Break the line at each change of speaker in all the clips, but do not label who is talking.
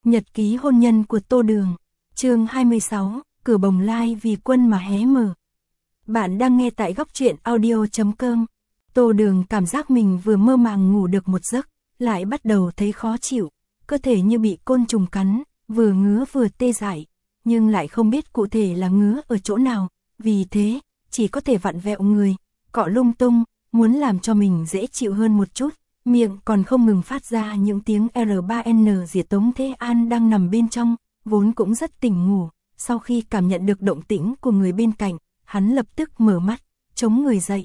Nhật ký hôn nhân của Tô Đường. Chương 26, cửa bồng lai vì quân mà hé mở. Bạn đang nghe tại góc truyện audio.com. Tô Đường cảm giác mình vừa mơ màng ngủ được một giấc, lại bắt đầu thấy khó chịu, cơ thể như bị côn trùng cắn, vừa ngứa vừa tê dại, nhưng lại không biết cụ thể là ngứa ở chỗ nào, vì thế, chỉ có thể vặn vẹo người, cọ lung tung, muốn làm cho mình dễ chịu hơn một chút. Miệng còn không ngừng phát ra những tiếng R3N diệt. Tống Thế An đang nằm bên trong, vốn cũng rất tỉnh ngủ, sau khi cảm nhận được động tĩnh của người bên cạnh, hắn lập tức mở mắt, chống người dậy.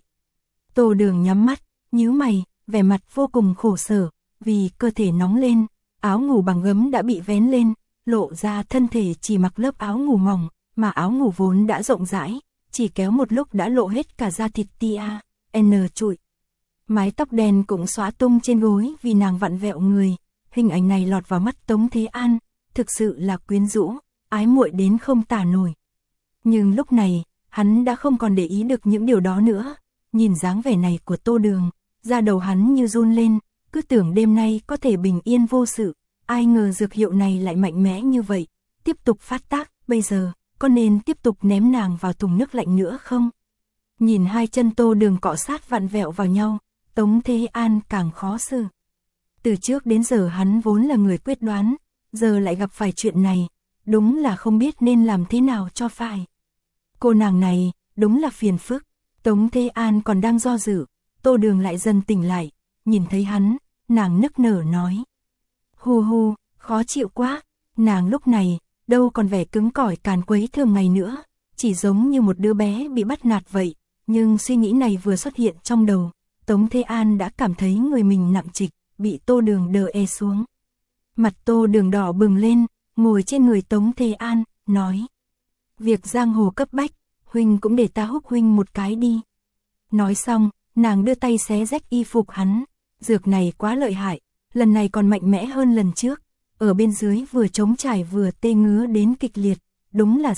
Tô Đường nhắm mắt, nhíu mày, vẻ mặt vô cùng khổ sở, vì cơ thể nóng lên, áo ngủ bằng gấm đã bị vén lên, lộ ra thân thể chỉ mặc lớp áo ngủ mỏng, mà áo ngủ vốn đã rộng rãi, chỉ kéo một lúc đã lộ hết cả da thịt tia, N trụi. Mái tóc đen cũng xóa tung trên gối vì nàng vặn vẹo người, hình ảnh này lọt vào mắt Tống Thế An, thực sự là quyến rũ, ái muội đến không tả nổi. Nhưng lúc này, hắn đã không còn để ý được những điều đó nữa, nhìn dáng vẻ này của Tô Đường, da đầu hắn như run lên, cứ tưởng đêm nay có thể bình yên vô sự, ai ngờ dược hiệu này lại mạnh mẽ như vậy, tiếp tục phát tác, bây giờ, có nên tiếp tục ném nàng vào thùng nước lạnh nữa không? Nhìn hai chân Tô Đường cọ sát vặn vẹo vào nhau, Tống Thế An càng khó xử. Từ trước đến giờ hắn vốn là người quyết đoán, giờ lại gặp phải chuyện này, đúng là không biết nên làm thế nào cho phải. Cô nàng này, đúng là phiền phức. Tống Thế An còn đang do dự, Tô Đường lại dần tỉnh lại, nhìn thấy hắn, nàng nức nở nói. Hu hu, khó chịu quá, nàng lúc này, đâu còn vẻ cứng cỏi càn quấy thường ngày nữa, chỉ giống như một đứa bé bị bắt nạt vậy, nhưng suy nghĩ này vừa xuất hiện trong đầu, Tống Thế An đã cảm thấy người mình nặng trịch, bị Tô Đường đè ép xuống. Mặt Tô Đường đỏ bừng lên, ngồi trên người Tống Thế An, nói. Việc giang hồ cấp bách, huynh cũng để ta húc huynh một cái đi. Nói xong, nàng đưa tay xé rách y phục hắn, dược này quá lợi hại, lần này còn mạnh mẽ hơn lần trước, ở bên dưới vừa trống trải vừa tê ngứa đến kịch liệt, đúng là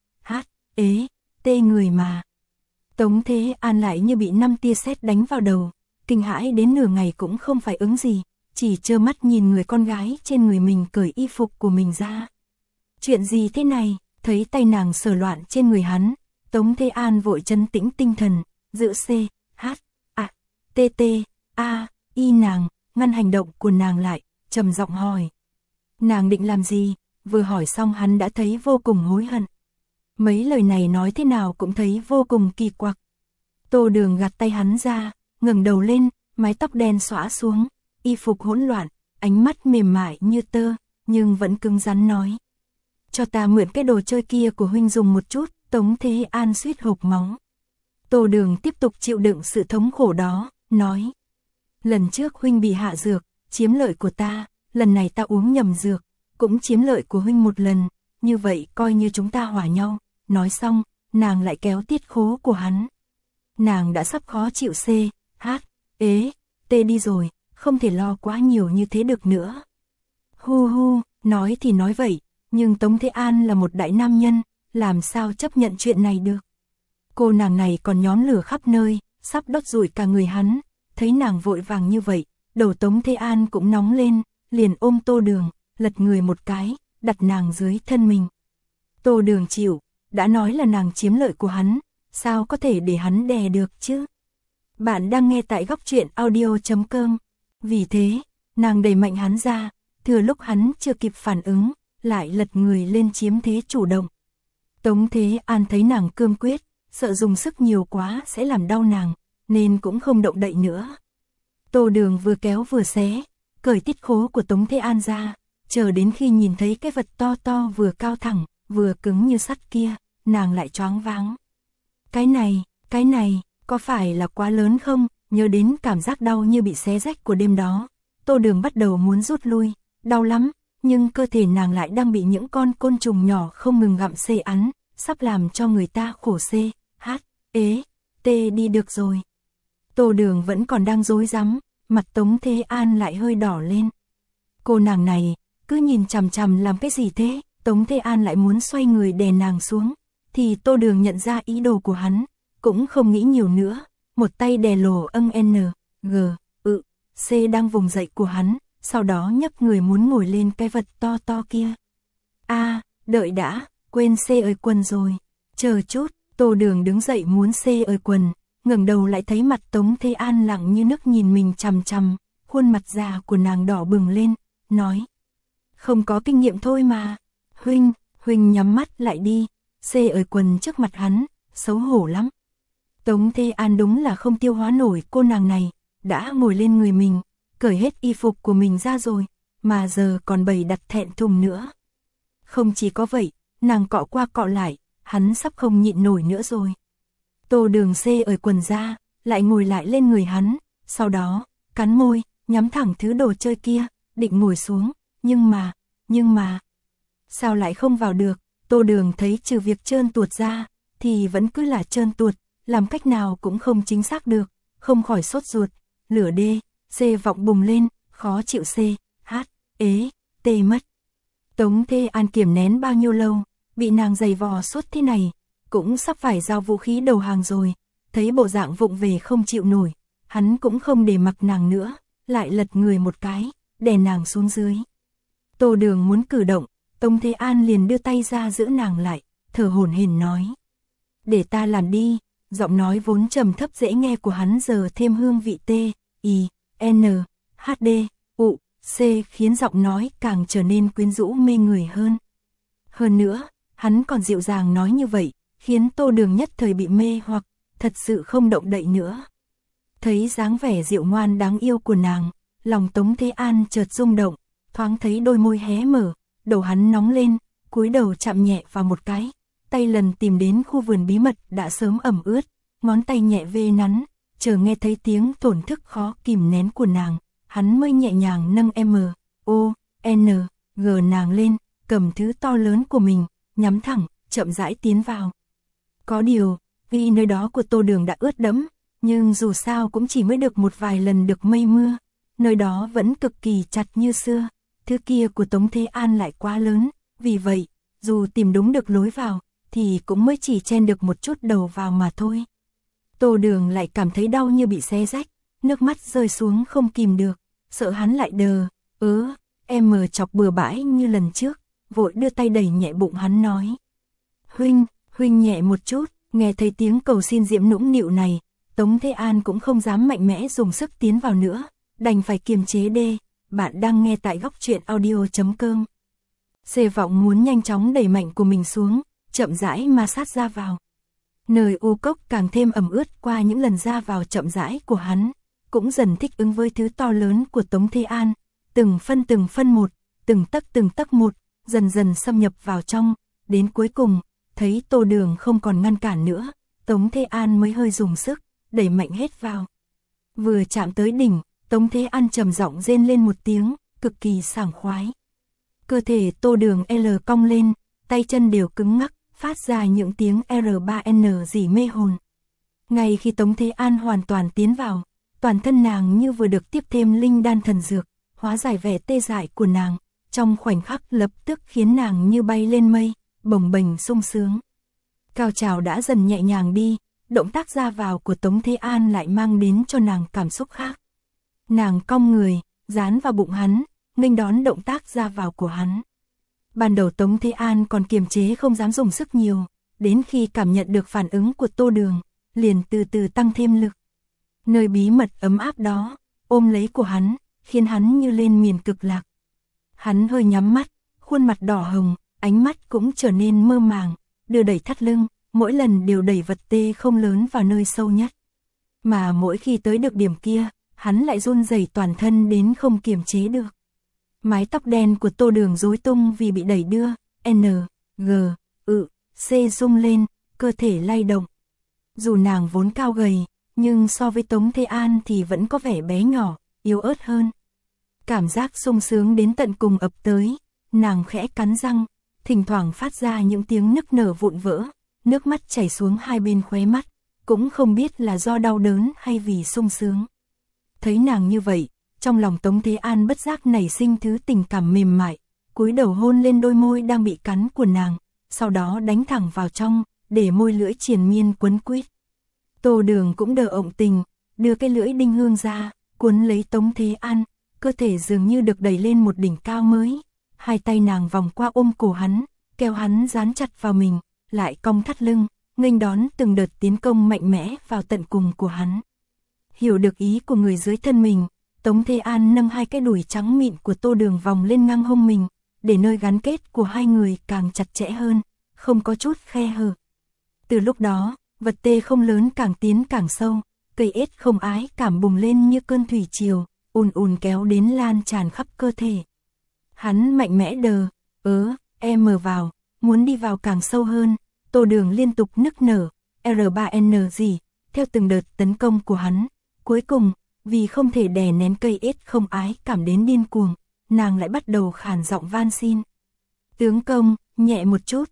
tê người mà. Tống Thế An lại như bị 5 tia sét đánh vào đầu, kinh hãi đến nửa ngày cũng không phải ứng gì, chỉ trơ mắt nhìn người con gái trên người mình cởi y phục của mình ra. Chuyện gì thế này? Thấy tay nàng sờ loạn trên người hắn, Tống Thế An vội trấn tĩnh tinh thần, giữ y nàng, ngăn hành động của nàng lại, trầm giọng hỏi. Nàng định làm gì? Vừa hỏi xong hắn đã thấy vô cùng hối hận. Mấy lời này nói thế nào cũng thấy vô cùng kỳ quặc. Tô Đường gạt tay hắn ra, ngẩng đầu lên, mái tóc đen xõa xuống, y phục hỗn loạn, ánh mắt mềm mại như tơ, nhưng vẫn cứng rắn nói. Cho ta mượn cái đồ chơi kia của huynh dùng một chút. Tống Thế An suýt hộc máu. Tô Đường tiếp tục chịu đựng sự thống khổ đó, nói. Lần trước huynh bị hạ dược, chiếm lợi của ta, lần này ta uống nhầm dược, cũng chiếm lợi của huynh một lần, như vậy coi như chúng ta hòa nhau. Nói xong, nàng lại kéo tiết khố của hắn. Nàng đã sắp khó chịu đi rồi, không thể lo quá nhiều như thế được nữa. Hu hu, nói thì nói vậy, nhưng Tống Thế An là một đại nam nhân, làm sao chấp nhận chuyện này được. Cô nàng này còn nhóm lửa khắp nơi, sắp đốt rụi cả người hắn, thấy nàng vội vàng như vậy, đầu Tống Thế An cũng nóng lên, liền ôm Tô Đường, lật người một cái, đặt nàng dưới thân mình. Tô Đường chịu, đã nói là nàng chiếm lợi của hắn, sao có thể để hắn đè được chứ? Bạn đang nghe tại góc truyện audio.com. Vì thế, nàng đẩy mạnh hắn ra, thừa lúc hắn chưa kịp phản ứng, lại lật người lên chiếm thế chủ động. Tống Thế An thấy nàng cương quyết, sợ dùng sức nhiều quá sẽ làm đau nàng, nên cũng không động đậy nữa. Tô Đường vừa kéo vừa xé, cởi tiết khố của Tống Thế An ra, chờ đến khi nhìn thấy cái vật to to vừa cao thẳng, vừa cứng như sắt kia, nàng lại choáng váng. Cái này, có phải là quá lớn không? Nhớ đến cảm giác đau như bị xé rách của đêm đó, Tô Đường bắt đầu muốn rút lui, đau lắm, nhưng cơ thể nàng lại đang bị những con côn trùng nhỏ không ngừng gặm xê ăn, sắp làm cho người ta khổ đi được rồi. Tô Đường vẫn còn đang rối rắm, mặt Tống Thế An lại hơi đỏ lên. Cô nàng này, cứ nhìn chằm chằm làm cái gì thế? Tống Thế An lại muốn xoay người đè nàng xuống, thì Tô Đường nhận ra ý đồ của hắn, cũng không nghĩ nhiều nữa, một tay đè lồ C đang vùng dậy của hắn, sau đó nhấc người muốn ngồi lên cái vật to to kia. Đợi đã, quên xê ơi quần rồi. Chờ chút, Tô Đường đứng dậy muốn xê ơi quần, ngẩng đầu lại thấy mặt Tống Thế An lặng như nước nhìn mình chằm chằm, khuôn mặt già của nàng đỏ bừng lên, nói. Không có kinh nghiệm thôi mà. Huynh nhắm mắt lại đi, xê ơi quần trước mặt hắn, xấu hổ lắm. Tống Thế An đúng là không tiêu hóa nổi cô nàng này, đã ngồi lên người mình, cởi hết y phục của mình ra rồi, mà giờ còn bày đặt thẹn thùng nữa. Không chỉ có vậy, nàng cọ qua cọ lại, hắn sắp không nhịn nổi nữa rồi. Tô Đường xê ơi quần ra, lại ngồi lại lên người hắn, sau đó, cắn môi, nhắm thẳng thứ đồ chơi kia, định ngồi xuống, nhưng mà... Sao lại không vào được? Tô Đường thấy trừ việc trơn tuột ra, thì vẫn cứ là trơn tuột, làm cách nào cũng không chính xác được, không khỏi sốt ruột, lửa đê, xê vọng bùng lên, khó chịu xê, hát, ế, tê mất. Tống Thế An kiềm nén bao nhiêu lâu, bị nàng giày vò suốt thế này, cũng sắp phải giao vũ khí đầu hàng rồi, thấy bộ dạng vụng về không chịu nổi, hắn cũng không để mặc nàng nữa, lại lật người một cái, đè nàng xuống dưới. Tô Đường muốn cử động, Tống Thế An liền đưa tay ra giữ nàng lại, thở hổn hển nói. Để ta làm đi, giọng nói vốn trầm thấp dễ nghe của hắn giờ thêm hương vị T, I, N, H, D, U, C khiến giọng nói càng trở nên quyến rũ mê người hơn. Hơn nữa, hắn còn dịu dàng nói như vậy, khiến Tô Đường nhất thời bị mê hoặc, thật sự không động đậy nữa. Thấy dáng vẻ dịu ngoan đáng yêu của nàng, lòng Tống Thế An chợt rung động, thoáng thấy đôi môi hé mở, đầu hắn nóng lên, cúi đầu chạm nhẹ vào một cái, tay lần tìm đến khu vườn bí mật đã sớm ẩm ướt, ngón tay nhẹ vê nắn, chờ nghe thấy tiếng thổn thức khó kìm nén của nàng, hắn mới nhẹ nhàng nâng M.O.N.G nàng lên, cầm thứ to lớn của mình, nhắm thẳng, chậm rãi tiến vào. Có điều, vì nơi đó của Tô Đường đã ướt đẫm, nhưng dù sao cũng chỉ mới được một vài lần được mây mưa, nơi đó vẫn cực kỳ chặt như xưa, thứ kia của Tống Thế An lại quá lớn, vì vậy, dù tìm đúng được lối vào, thì cũng mới chỉ chen được một chút đầu vào mà thôi. Tô Đường lại cảm thấy đau như bị xé rách, nước mắt rơi xuống không kìm được, sợ hắn lại đờ, em chọc bừa bãi như lần trước, vội đưa tay đẩy nhẹ bụng hắn nói. Huynh nhẹ một chút, nghe thấy tiếng cầu xin diễm nũng nịu này, Tống Thế An cũng không dám mạnh mẽ dùng sức tiến vào nữa, đành phải kiềm chế đê. Bạn đang nghe tại góc truyện audio.com. Xê vọng muốn nhanh chóng đẩy mạnh của mình xuống, chậm rãi ma sát ra vào. Nơi u cốc càng thêm ẩm ướt qua những lần ra vào chậm rãi của hắn, cũng dần thích ứng với thứ to lớn của Tống Thế An, từng phân một, từng tấc một, dần dần xâm nhập vào trong, đến cuối cùng, thấy Tô Đường không còn ngăn cản nữa, Tống Thế An mới hơi dùng sức, đẩy mạnh hết vào. Vừa chạm tới đỉnh, Tống Thế An trầm giọng rên lên một tiếng, cực kỳ sảng khoái. Cơ thể Tô Đường L cong lên, tay chân đều cứng ngắc, phát ra những tiếng R3N gì mê hồn. Ngay khi Tống Thế An hoàn toàn tiến vào, toàn thân nàng như vừa được tiếp thêm linh đan thần dược, hóa giải vẻ tê dại của nàng, trong khoảnh khắc lập tức khiến nàng như bay lên mây, bồng bềnh sung sướng. Cao trào đã dần nhẹ nhàng đi, động tác ra vào của Tống Thế An lại mang đến cho nàng cảm xúc khác. Nàng cong người, dán vào bụng hắn, nghênh đón động tác ra vào của hắn. Ban đầu Tống Thế An còn kiềm chế không dám dùng sức nhiều, đến khi cảm nhận được phản ứng của Tô Đường, liền từ từ tăng thêm lực. Nơi bí mật ấm áp đó, ôm lấy của hắn, khiến hắn như lên miền cực lạc. Hắn hơi nhắm mắt, khuôn mặt đỏ hồng, ánh mắt cũng trở nên mơ màng, đưa đẩy thắt lưng, mỗi lần đều đẩy vật tê không lớn vào nơi sâu nhất. Mà mỗi khi tới được điểm kia, hắn lại run rẩy toàn thân đến không kiềm chế được. Mái tóc đen của Tô Đường rối tung vì bị đẩy đưa, G, C rung lên, cơ thể lay động. Dù nàng vốn cao gầy, nhưng so với Tống Thế An thì vẫn có vẻ bé nhỏ, yếu ớt hơn. Cảm giác sung sướng đến tận cùng ập tới, nàng khẽ cắn răng, thỉnh thoảng phát ra những tiếng nức nở vụn vỡ, nước mắt chảy xuống hai bên khóe mắt, cũng không biết là do đau đớn hay vì sung sướng. Thấy nàng như vậy, trong lòng Tống Thế An bất giác nảy sinh thứ tình cảm mềm mại, cúi đầu hôn lên đôi môi đang bị cắn của nàng, sau đó đánh thẳng vào trong, để môi lưỡi triền miên quấn quýt. Tô Đường cũng đờ ộng tình, đưa cái lưỡi đinh hương ra, cuốn lấy Tống Thế An, cơ thể dường như được đẩy lên một đỉnh cao mới. Hai tay nàng vòng qua ôm cổ hắn, kéo hắn dán chặt vào mình, lại cong thắt lưng, nghênh đón từng đợt tiến công mạnh mẽ vào tận cùng của hắn. Hiểu được ý của người dưới thân mình, Tống Thế An nâng hai cái đùi trắng mịn của Tô Đường vòng lên ngang hông mình, để nơi gắn kết của hai người càng chặt chẽ hơn, không có chút khe hở. Từ lúc đó, vật tê không lớn càng tiến càng sâu, cây ết không ái cảm bùng lên như cơn thủy triều, ùn ùn kéo đến lan tràn khắp cơ thể. Hắn mạnh mẽ đờ, em mờ vào, muốn đi vào càng sâu hơn. Tô Đường liên tục nức nở, R3N gì, theo từng đợt tấn công của hắn. Cuối cùng, vì không thể đè nén cây ết không ái cảm đến điên cuồng, nàng lại bắt đầu khàn giọng van xin. Tướng công, nhẹ một chút,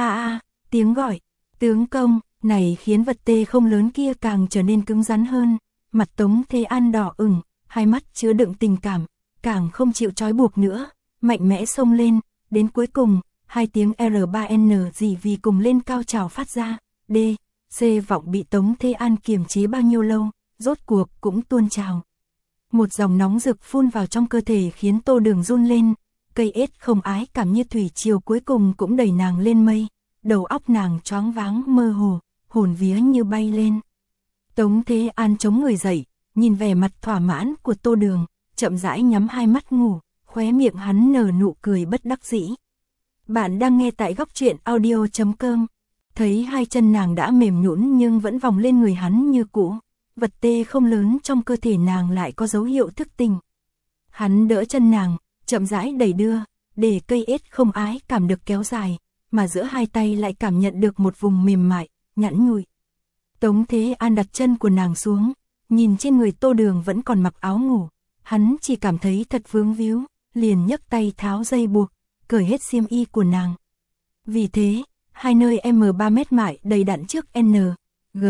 tiếng gọi, tướng công, này khiến vật tê không lớn kia càng trở nên cứng rắn hơn. Mặt Tống Thế An đỏ ửng, hai mắt chứa đựng tình cảm, càng không chịu trói buộc nữa, mạnh mẽ xông lên, đến cuối cùng, hai tiếng R3N gì vì cùng lên cao trào phát ra, C vọng bị Tống Thế An kiềm chế bao nhiêu lâu, rốt cuộc cũng tuôn trào. Một dòng nóng rực phun vào trong cơ thể khiến Tô Đường run lên, cây ết không ái cảm như thủy triều cuối cùng cũng đẩy nàng lên mây, đầu óc nàng choáng váng mơ hồ, hồn vía như bay lên. Tống Thế An chống người dậy, nhìn vẻ mặt thỏa mãn của Tô Đường, chậm rãi nhắm hai mắt ngủ, khóe miệng hắn nở nụ cười bất đắc dĩ. Bạn đang nghe tại góc truyện audio.com. Thấy hai chân nàng đã mềm nhũn nhưng vẫn vòng lên người hắn như cũ, vật tê không lớn trong cơ thể nàng lại có dấu hiệu thức tỉnh. Hắn đỡ chân nàng, chậm rãi đẩy đưa, để cây ết không ái cảm được kéo dài, mà giữa hai tay lại cảm nhận được một vùng mềm mại, nhẵn nhụi. Tống Thế An đặt chân của nàng xuống, nhìn trên người Tô Đường vẫn còn mặc áo ngủ, hắn chỉ cảm thấy thật vướng víu, liền nhấc tay tháo dây buộc, cởi hết xiêm y của nàng. Vì thế, hai nơi M3 mét mại đầy đặn trước N, G,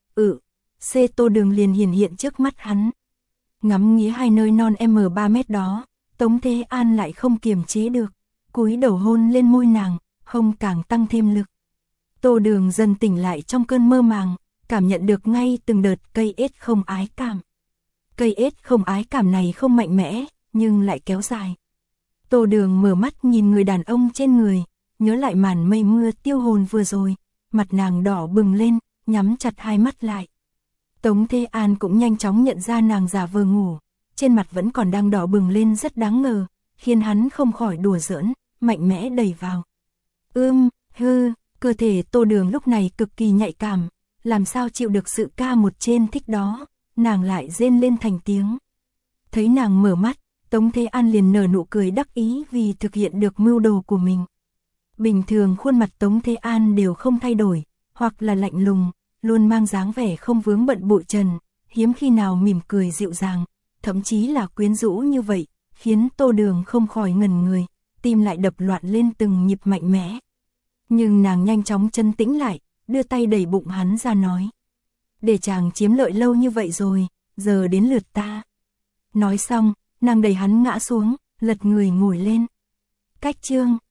C Tô Đường liền hiển hiện trước mắt hắn. Ngắm nghía hai nơi non M3 mét đó, Tống Thế An lại không kiềm chế được, cúi đầu hôn lên môi nàng, hông càng tăng thêm lực. Tô Đường dần tỉnh lại trong cơn mơ màng, cảm nhận được ngay từng đợt cây ết không ái cảm. Cây ết không ái cảm này không mạnh mẽ, nhưng lại kéo dài. Tô Đường mở mắt nhìn người đàn ông trên người, nhớ lại màn mây mưa tiêu hồn vừa rồi, mặt nàng đỏ bừng lên, nhắm chặt hai mắt lại. Tống Thế An cũng nhanh chóng nhận ra nàng giả vờ ngủ, trên mặt vẫn còn đang đỏ bừng lên rất đáng ngờ, khiến hắn không khỏi đùa giỡn, mạnh mẽ đẩy vào. Cơ thể Tô Đường lúc này cực kỳ nhạy cảm, làm sao chịu được sự ca một trên thích đó, nàng lại rên lên thành tiếng. Thấy nàng mở mắt, Tống Thế An liền nở nụ cười đắc ý vì thực hiện được mưu đồ của mình. Bình thường khuôn mặt Tống Thế An đều không thay đổi, hoặc là lạnh lùng, luôn mang dáng vẻ không vướng bận bụi trần, hiếm khi nào mỉm cười dịu dàng, thậm chí là quyến rũ như vậy, khiến Tô Đường không khỏi ngẩn người, tim lại đập loạn lên từng nhịp mạnh mẽ. Nhưng nàng nhanh chóng trấn tĩnh lại, đưa tay đẩy bụng hắn ra nói. Để chàng chiếm lợi lâu như vậy rồi, giờ đến lượt ta. Nói xong, nàng đẩy hắn ngã xuống, lật người ngồi lên. Cách chương